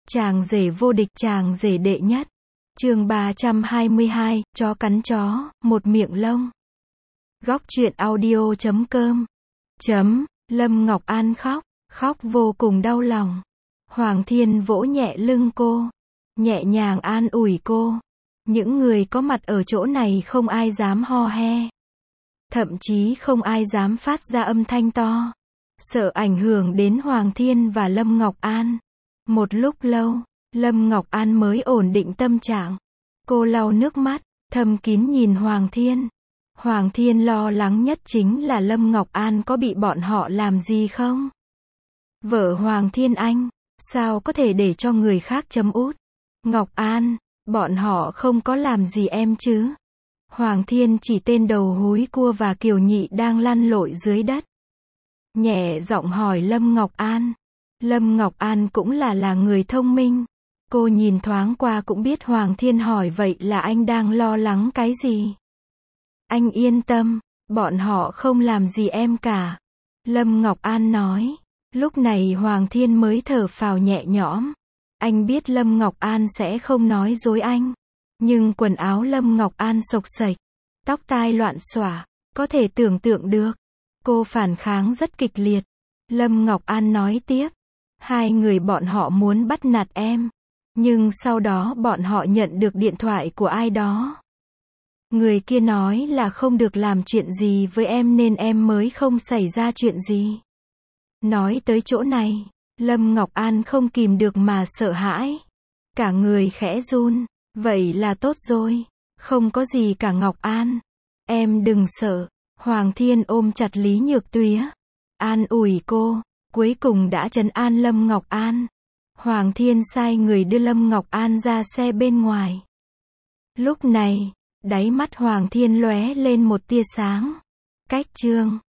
Chàng rể vô địch, chàng rể đệ nhất. Chương 322, chó cắn chó, một miệng lông. Góc truyện audio.com. Lâm Ngọc An khóc vô cùng đau lòng. Hoàng Thiên vỗ nhẹ lưng cô, nhẹ nhàng an ủi cô. Những người có mặt ở chỗ này không ai dám ho he. Thậm chí không ai dám phát ra âm thanh to, sợ ảnh hưởng đến Hoàng Thiên và Lâm Ngọc An. Một lúc lâu, Lâm Ngọc An mới ổn định tâm trạng. Cô lau nước mắt, thầm kín nhìn Hoàng Thiên. Hoàng Thiên lo lắng nhất chính là Lâm Ngọc An có bị bọn họ làm gì không? Vợ Hoàng Thiên anh, sao có thể để cho người khác chấm út? Ngọc An, bọn họ không có làm gì em chứ? Hoàng Thiên chỉ tên đầu húi cua và Kiều Nhị đang lăn lội dưới đất. Nhẹ giọng hỏi Lâm Ngọc An. Lâm Ngọc An cũng là người thông minh. Cô nhìn thoáng qua cũng biết Hoàng Thiên hỏi vậy là anh đang lo lắng cái gì. Anh yên tâm, bọn họ không làm gì em cả. Lâm Ngọc An nói. Lúc này Hoàng Thiên mới thở phào nhẹ nhõm. Anh biết Lâm Ngọc An sẽ không nói dối anh. Nhưng quần áo Lâm Ngọc An xộc xệch, tóc tai loạn xõa, có thể tưởng tượng được. Cô phản kháng rất kịch liệt. Lâm Ngọc An nói tiếp. Hai người bọn họ muốn bắt nạt em. Nhưng sau đó bọn họ nhận được điện thoại của ai đó. Người kia nói là không được làm chuyện gì với em nên em mới không xảy ra chuyện gì. Nói tới chỗ này, Lâm Ngọc An không kìm được mà sợ hãi. Cả người khẽ run. Vậy là tốt rồi. Không có gì cả Ngọc An. Em đừng sợ. Hoàng Thiên ôm chặt Lý Nhược Tuyết, an ủi cô. Cuối cùng đã trấn an Lâm Ngọc An. Hoàng Thiên sai người đưa Lâm Ngọc An ra xe bên ngoài. Lúc này, đáy mắt Hoàng Thiên lóe lên một tia sáng. Cách chương